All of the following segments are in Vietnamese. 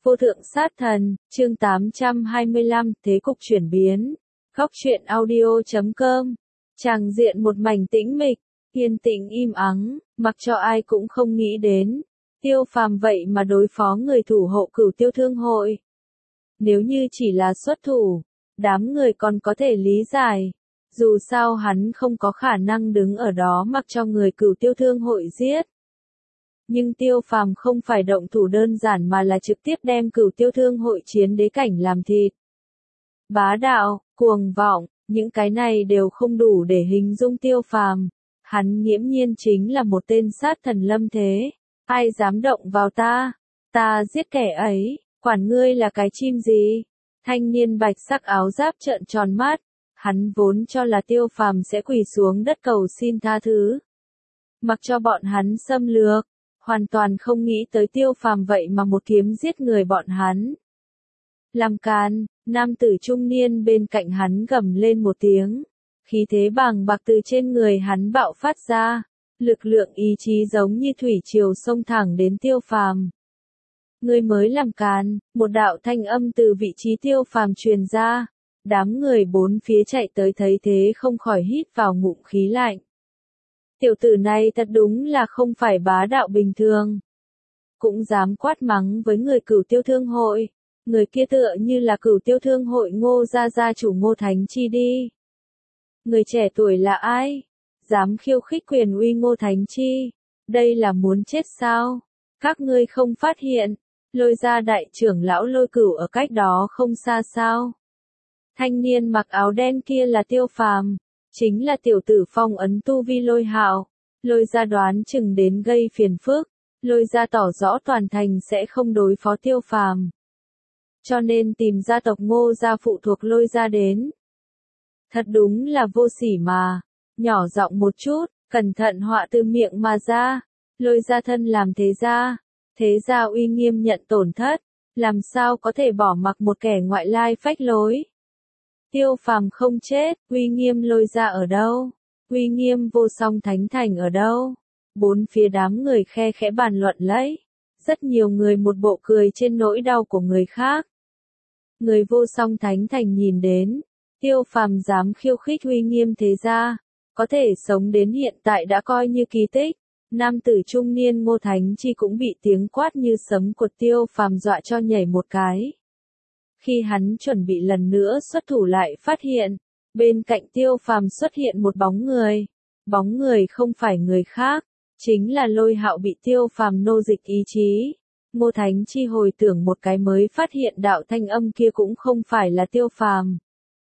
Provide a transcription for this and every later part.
Vô thượng sát thần, chương 825, thế cục chuyển biến. Góc truyện audio.com. Tràng diện một mảnh tĩnh mịch, yên tĩnh im ắng, mặc cho ai cũng không nghĩ đến. Tiêu Phàm vậy mà đối phó người thủ hộ Cửu Tiêu Thương hội. Nếu như chỉ là xuất thủ, đám người còn có thể lý giải. Dù sao hắn không có khả năng đứng ở đó mặc cho người Cửu Tiêu Thương hội giết. Nhưng Tiêu Phàm không phải động thủ đơn giản mà là trực tiếp đem Cửu Tiêu Thương hội chiến đế cảnh làm thịt. Bá đạo, cuồng vọng, những cái này đều không đủ để hình dung Tiêu Phàm. Hắn nghiễm nhiên chính là một tên sát thần lâm thế. Ai dám động vào ta? Ta giết kẻ ấy, quản ngươi là cái chim gì? Thanh niên bạch sắc áo giáp trợn tròn mắt. Hắn vốn cho là Tiêu Phàm sẽ quỳ xuống đất cầu xin tha thứ. Mặc cho bọn hắn xâm lược. Hoàn toàn không nghĩ tới Tiêu Phàm vậy mà một kiếm giết người bọn hắn. Làm càn, nam tử trung niên bên cạnh hắn gầm lên một tiếng. Khí thế bàng bạc từ trên người hắn bạo phát ra. Lực lượng ý chí giống như thủy triều xông thẳng đến Tiêu Phàm. Ngươi mới làm càn, một đạo thanh âm từ vị trí Tiêu Phàm truyền ra. Đám người bốn phía chạy tới thấy thế không khỏi hít vào ngụm khí lạnh. Tiểu tử này thật đúng là không phải bá đạo bình thường. Cũng dám quát mắng với người Cửu Tiêu Thương hội. Người kia tựa như là Cửu Tiêu Thương hội Ngô gia chủ Ngô Thánh Chi đi. Người trẻ tuổi là ai? Dám khiêu khích quyền uy Ngô Thánh Chi. Đây là muốn chết sao? Các ngươi không phát hiện. Lôi ra đại trưởng lão Lôi Cửu ở cách đó không xa sao? Thanh niên mặc áo đen kia là Tiêu Phàm. Chính là tiểu tử phong ấn tu vi Lôi Hạo. Lôi ra đoán chừng đến gây phiền phức. Lôi ra tỏ rõ toàn thành sẽ không đối phó Tiêu Phàm. Cho nên tìm gia tộc Ngô gia phụ thuộc Lôi ra đến. Thật đúng là vô sỉ mà. Nhỏ giọng một chút, cẩn thận họa từ miệng mà ra. Lôi ra thân làm thế gia uy nghiêm nhận tổn thất. Làm sao có thể bỏ mặc một kẻ ngoại lai phách lối. Tiêu Phàm không chết, uy nghiêm Lôi ra ở đâu? Uy nghiêm vô song thánh thành ở đâu? Bốn phía đám người khe khẽ bàn luận lấy. Rất nhiều người một bộ cười trên nỗi đau của người khác. Người vô song thánh thành nhìn đến. Tiêu Phàm dám khiêu khích uy nghiêm thế gia. Có thể sống đến hiện tại đã coi như kỳ tích. Nam tử trung niên Ngô Thánh Chi cũng bị tiếng quát như sấm của Tiêu Phàm dọa cho nhảy một cái. Khi hắn chuẩn bị lần nữa xuất thủ lại phát hiện, bên cạnh Tiêu Phàm xuất hiện một bóng người. Bóng người không phải người khác, chính là Lôi Hạo bị Tiêu Phàm nô dịch ý chí. Ngô Thánh Chi hồi tưởng một cái mới phát hiện đạo thanh âm kia cũng không phải là Tiêu Phàm,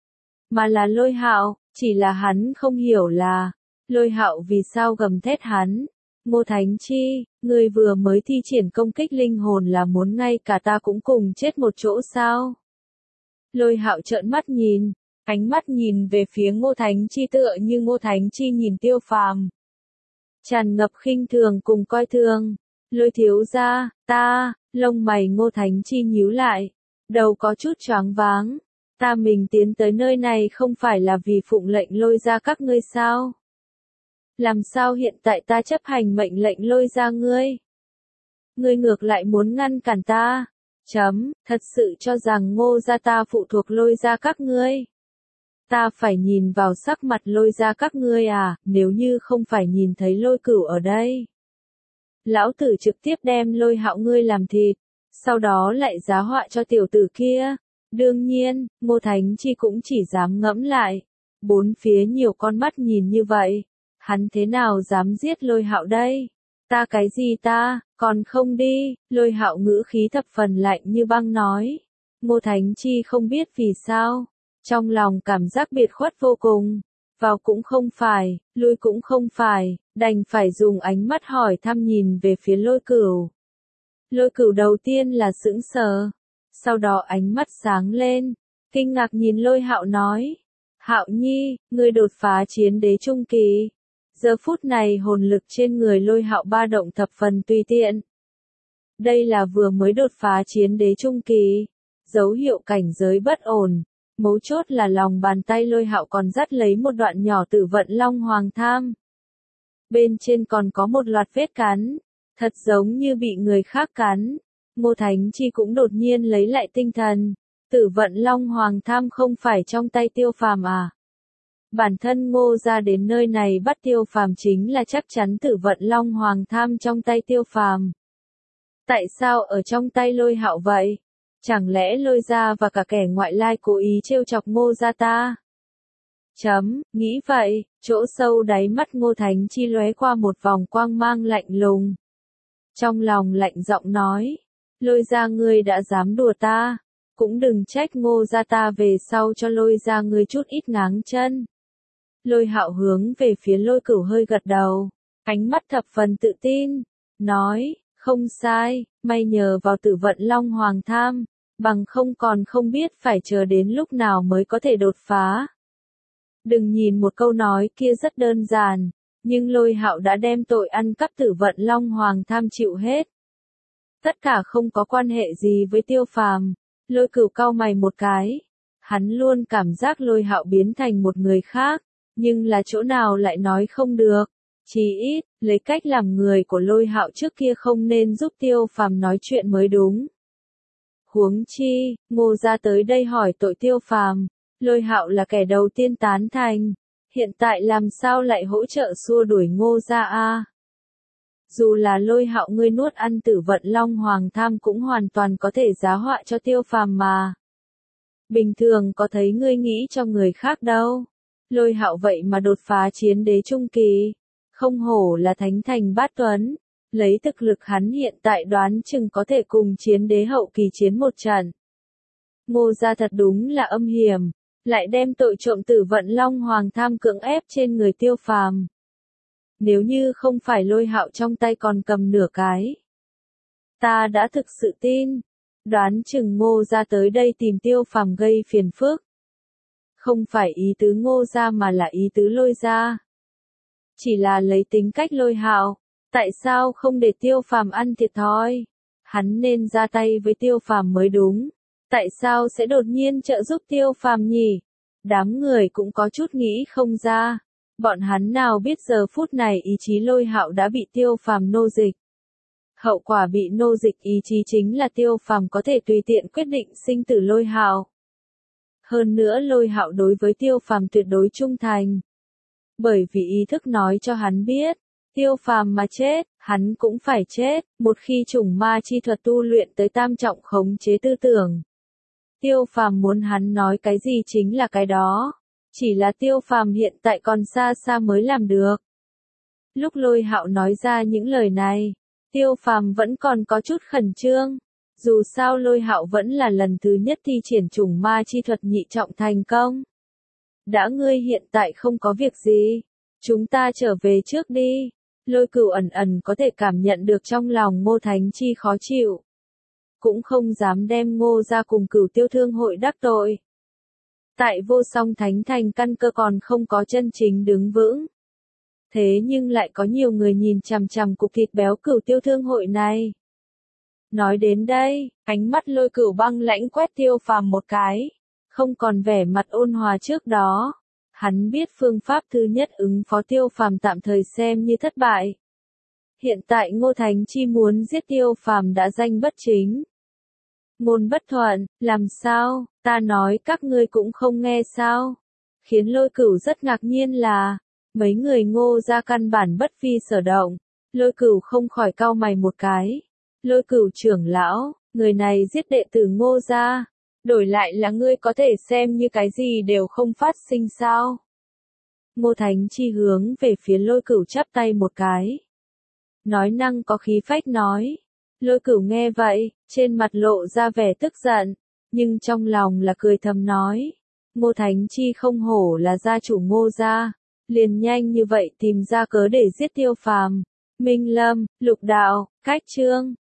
mà là Lôi Hạo, chỉ là hắn không hiểu là Lôi Hạo vì sao gầm thét hắn. Ngô Thánh Chi, ngươi vừa mới thi triển công kích linh hồn là muốn ngay cả ta cũng cùng chết một chỗ sao? Lôi Hạo trợn mắt nhìn, ánh mắt nhìn về phía Ngô Thánh Chi tựa như Ngô Thánh Chi nhìn Tiêu Phàm. Tràn ngập khinh thường cùng coi thường. Lôi thiếu gia, lông mày Ngô Thánh Chi nhíu lại, đầu có chút choáng váng. Ta mình tiến tới nơi này không phải là vì phụng lệnh Lôi ra các ngươi sao? Làm sao hiện tại ta chấp hành mệnh lệnh Lôi ra ngươi? Ngươi ngược lại muốn ngăn cản ta? Thật sự cho rằng Ngô gia ta phụ thuộc Lôi ra các ngươi? Ta phải nhìn vào sắc mặt Lôi ra các ngươi à, nếu như không phải nhìn thấy Lôi Cửu ở đây. Lão tử trực tiếp đem Lôi Hạo ngươi làm thịt, sau đó lại giá họa cho tiểu tử kia. Đương nhiên, Ngô Thánh Chi cũng chỉ dám ngẫm lại. Bốn phía nhiều con mắt nhìn như vậy. Hắn thế nào dám giết Lôi Hạo đây? Ta cái gì ta, còn không đi, Lôi Hạo ngữ khí thập phần lạnh như băng nói. Ngô Thánh Chi không biết vì sao. Trong lòng cảm giác biệt khuất vô cùng. Vào cũng không phải, lui cũng không phải, đành phải dùng ánh mắt hỏi thăm nhìn về phía Lôi Cửu. Lôi Cửu đầu tiên là sững sờ. Sau đó ánh mắt sáng lên, kinh ngạc nhìn Lôi Hạo nói. Hạo Nhi, ngươi đột phá chiến đế trung kỳ. Giờ phút này hồn lực trên người Lôi Hạo ba động thập phần tùy tiện. Đây là vừa mới đột phá chiến đế trung kỳ. Dấu hiệu cảnh giới bất ổn. Mấu chốt là lòng bàn tay Lôi Hạo còn dắt lấy một đoạn nhỏ tử vận long hoàng tham. Bên trên còn có một loạt vết cắn. Thật giống như bị người khác cắn. Ngô Thánh Chi cũng đột nhiên lấy lại tinh thần. Tử vận Long Hoàng Tham không phải trong tay Tiêu Phàm à? Bản thân Ngô gia đến nơi này bắt Tiêu Phàm chính là chắc chắn Tử vận Long Hoàng Tham trong tay Tiêu Phàm. Tại sao ở trong tay Lôi Hạo vậy? Chẳng lẽ Lôi gia và cả kẻ ngoại lai cố ý trêu chọc Ngô gia ta? Nghĩ vậy, chỗ sâu đáy mắt Ngô Thánh Chi lóe qua một vòng quang mang lạnh lùng. Trong lòng lạnh giọng nói, Lôi gia ngươi đã dám đùa ta, cũng đừng trách Ngô gia ta về sau cho Lôi gia ngươi chút ít ngáng chân. Lôi Hạo hướng về phía Lôi Cửu hơi gật đầu, ánh mắt thập phần tự tin, nói, không sai, may nhờ vào Tử vận Long Hoàng Tham, bằng không còn không biết phải chờ đến lúc nào mới có thể đột phá. Đừng nhìn một câu nói kia rất đơn giản, nhưng Lôi Hạo đã đem tội ăn cắp Tử vận Long Hoàng Tham chịu hết. Tất cả không có quan hệ gì với Tiêu Phàm. Lôi Cửu cau mày một cái. Hắn luôn cảm giác Lôi Hạo biến thành một người khác, nhưng là chỗ nào lại nói không được. Chỉ ít, lấy cách làm người của Lôi Hạo trước kia không nên giúp Tiêu Phàm nói chuyện mới đúng. Huống chi, Ngô gia tới đây hỏi tội Tiêu Phàm, Lôi Hạo là kẻ đầu tiên tán thành, hiện tại làm sao lại hỗ trợ xua đuổi Ngô gia a? Dù là Lôi Hạo ngươi nuốt ăn Tử vận Long Hoàng Tham cũng hoàn toàn có thể giá họa cho Tiêu Phàm mà. Bình thường có thấy ngươi nghĩ cho người khác đâu. Lôi Hạo vậy mà đột phá chiến đế trung kỳ, không hổ là thánh thành bát tuấn, lấy thực lực hắn hiện tại đoán chừng có thể cùng chiến đế hậu kỳ chiến một trận. Ngô gia thật đúng là âm hiểm, lại đem tội trộm Tử vận Long Hoàng Tham cưỡng ép trên người Tiêu Phàm. Nếu như không phải Lôi Hạo trong tay còn cầm nửa cái, ta đã thực sự tin, đoán chừng Ngô gia tới đây tìm Tiêu Phàm gây phiền phức. Không phải ý tứ Ngô gia mà là ý tứ Lôi gia. Chỉ là lấy tính cách Lôi Hạo, tại sao không để Tiêu Phàm ăn thiệt thòi? Hắn nên ra tay với Tiêu Phàm mới đúng. Tại sao sẽ đột nhiên trợ giúp Tiêu Phàm nhỉ? Đám người cũng có chút nghĩ không ra. Bọn hắn nào biết giờ phút này ý chí Lôi Hạo đã bị Tiêu Phàm nô dịch. Hậu quả bị nô dịch ý chí chính là Tiêu Phàm có thể tùy tiện quyết định sinh tử Lôi Hạo. Hơn nữa Lôi Hạo đối với Tiêu Phàm tuyệt đối trung thành. Bởi vì ý thức nói cho hắn biết, Tiêu Phàm mà chết, hắn cũng phải chết, một khi chủng ma chi thuật tu luyện tới tam trọng khống chế tư tưởng. Tiêu Phàm muốn hắn nói cái gì chính là cái đó. Chỉ là Tiêu Phàm hiện tại còn xa xa mới làm được. Lúc Lôi Hạo nói ra những lời này, Tiêu Phàm vẫn còn có chút khẩn trương. Dù sao Lôi Hạo vẫn là lần thứ nhất thi triển chủng ma chi thuật nhị trọng thành công. Đã ngươi hiện tại không có việc gì, chúng ta trở về trước đi. Lôi Cửu ẩn ẩn có thể cảm nhận được trong lòng Ngô Thánh Chi khó chịu. Cũng không dám đem Ngô ra cùng Cửu Tiêu Thương hội đắc tội. Tại Vô Song Thánh Thành căn cơ còn không có chân chính đứng vững. Thế nhưng lại có nhiều người nhìn chằm chằm cục thịt béo Cửu Tiêu Thương hội này. Nói đến đây, ánh mắt Lôi Cửu băng lãnh quét Tiêu Phàm một cái, không còn vẻ mặt ôn hòa trước đó. Hắn biết phương pháp thứ nhất ứng phó Tiêu Phàm tạm thời xem như thất bại. Hiện tại Ngô Thánh Chi muốn giết Tiêu Phàm đã danh bất chính. Ngôn bất thuận, làm sao, ta nói các ngươi cũng không nghe sao? Khiến Lôi Cửu rất ngạc nhiên là, mấy người Ngô gia căn bản bất vi sở động. Lôi Cửu không khỏi cau mày một cái. Lôi Cửu trưởng lão, người này giết đệ tử Ngô gia, đổi lại là ngươi có thể xem như cái gì đều không phát sinh sao? Ngô Thánh Chi hướng về phía Lôi Cửu chắp tay một cái. Nói năng có khí phách nói. Lôi Cửu nghe vậy, trên mặt lộ ra vẻ tức giận, nhưng trong lòng là cười thầm nói. Ngô Thánh Chi không hổ là gia chủ Ngô gia, liền nhanh như vậy tìm ra cớ để giết Tiêu Phàm. Minh Lâm, Lục Đạo, Cách Chương.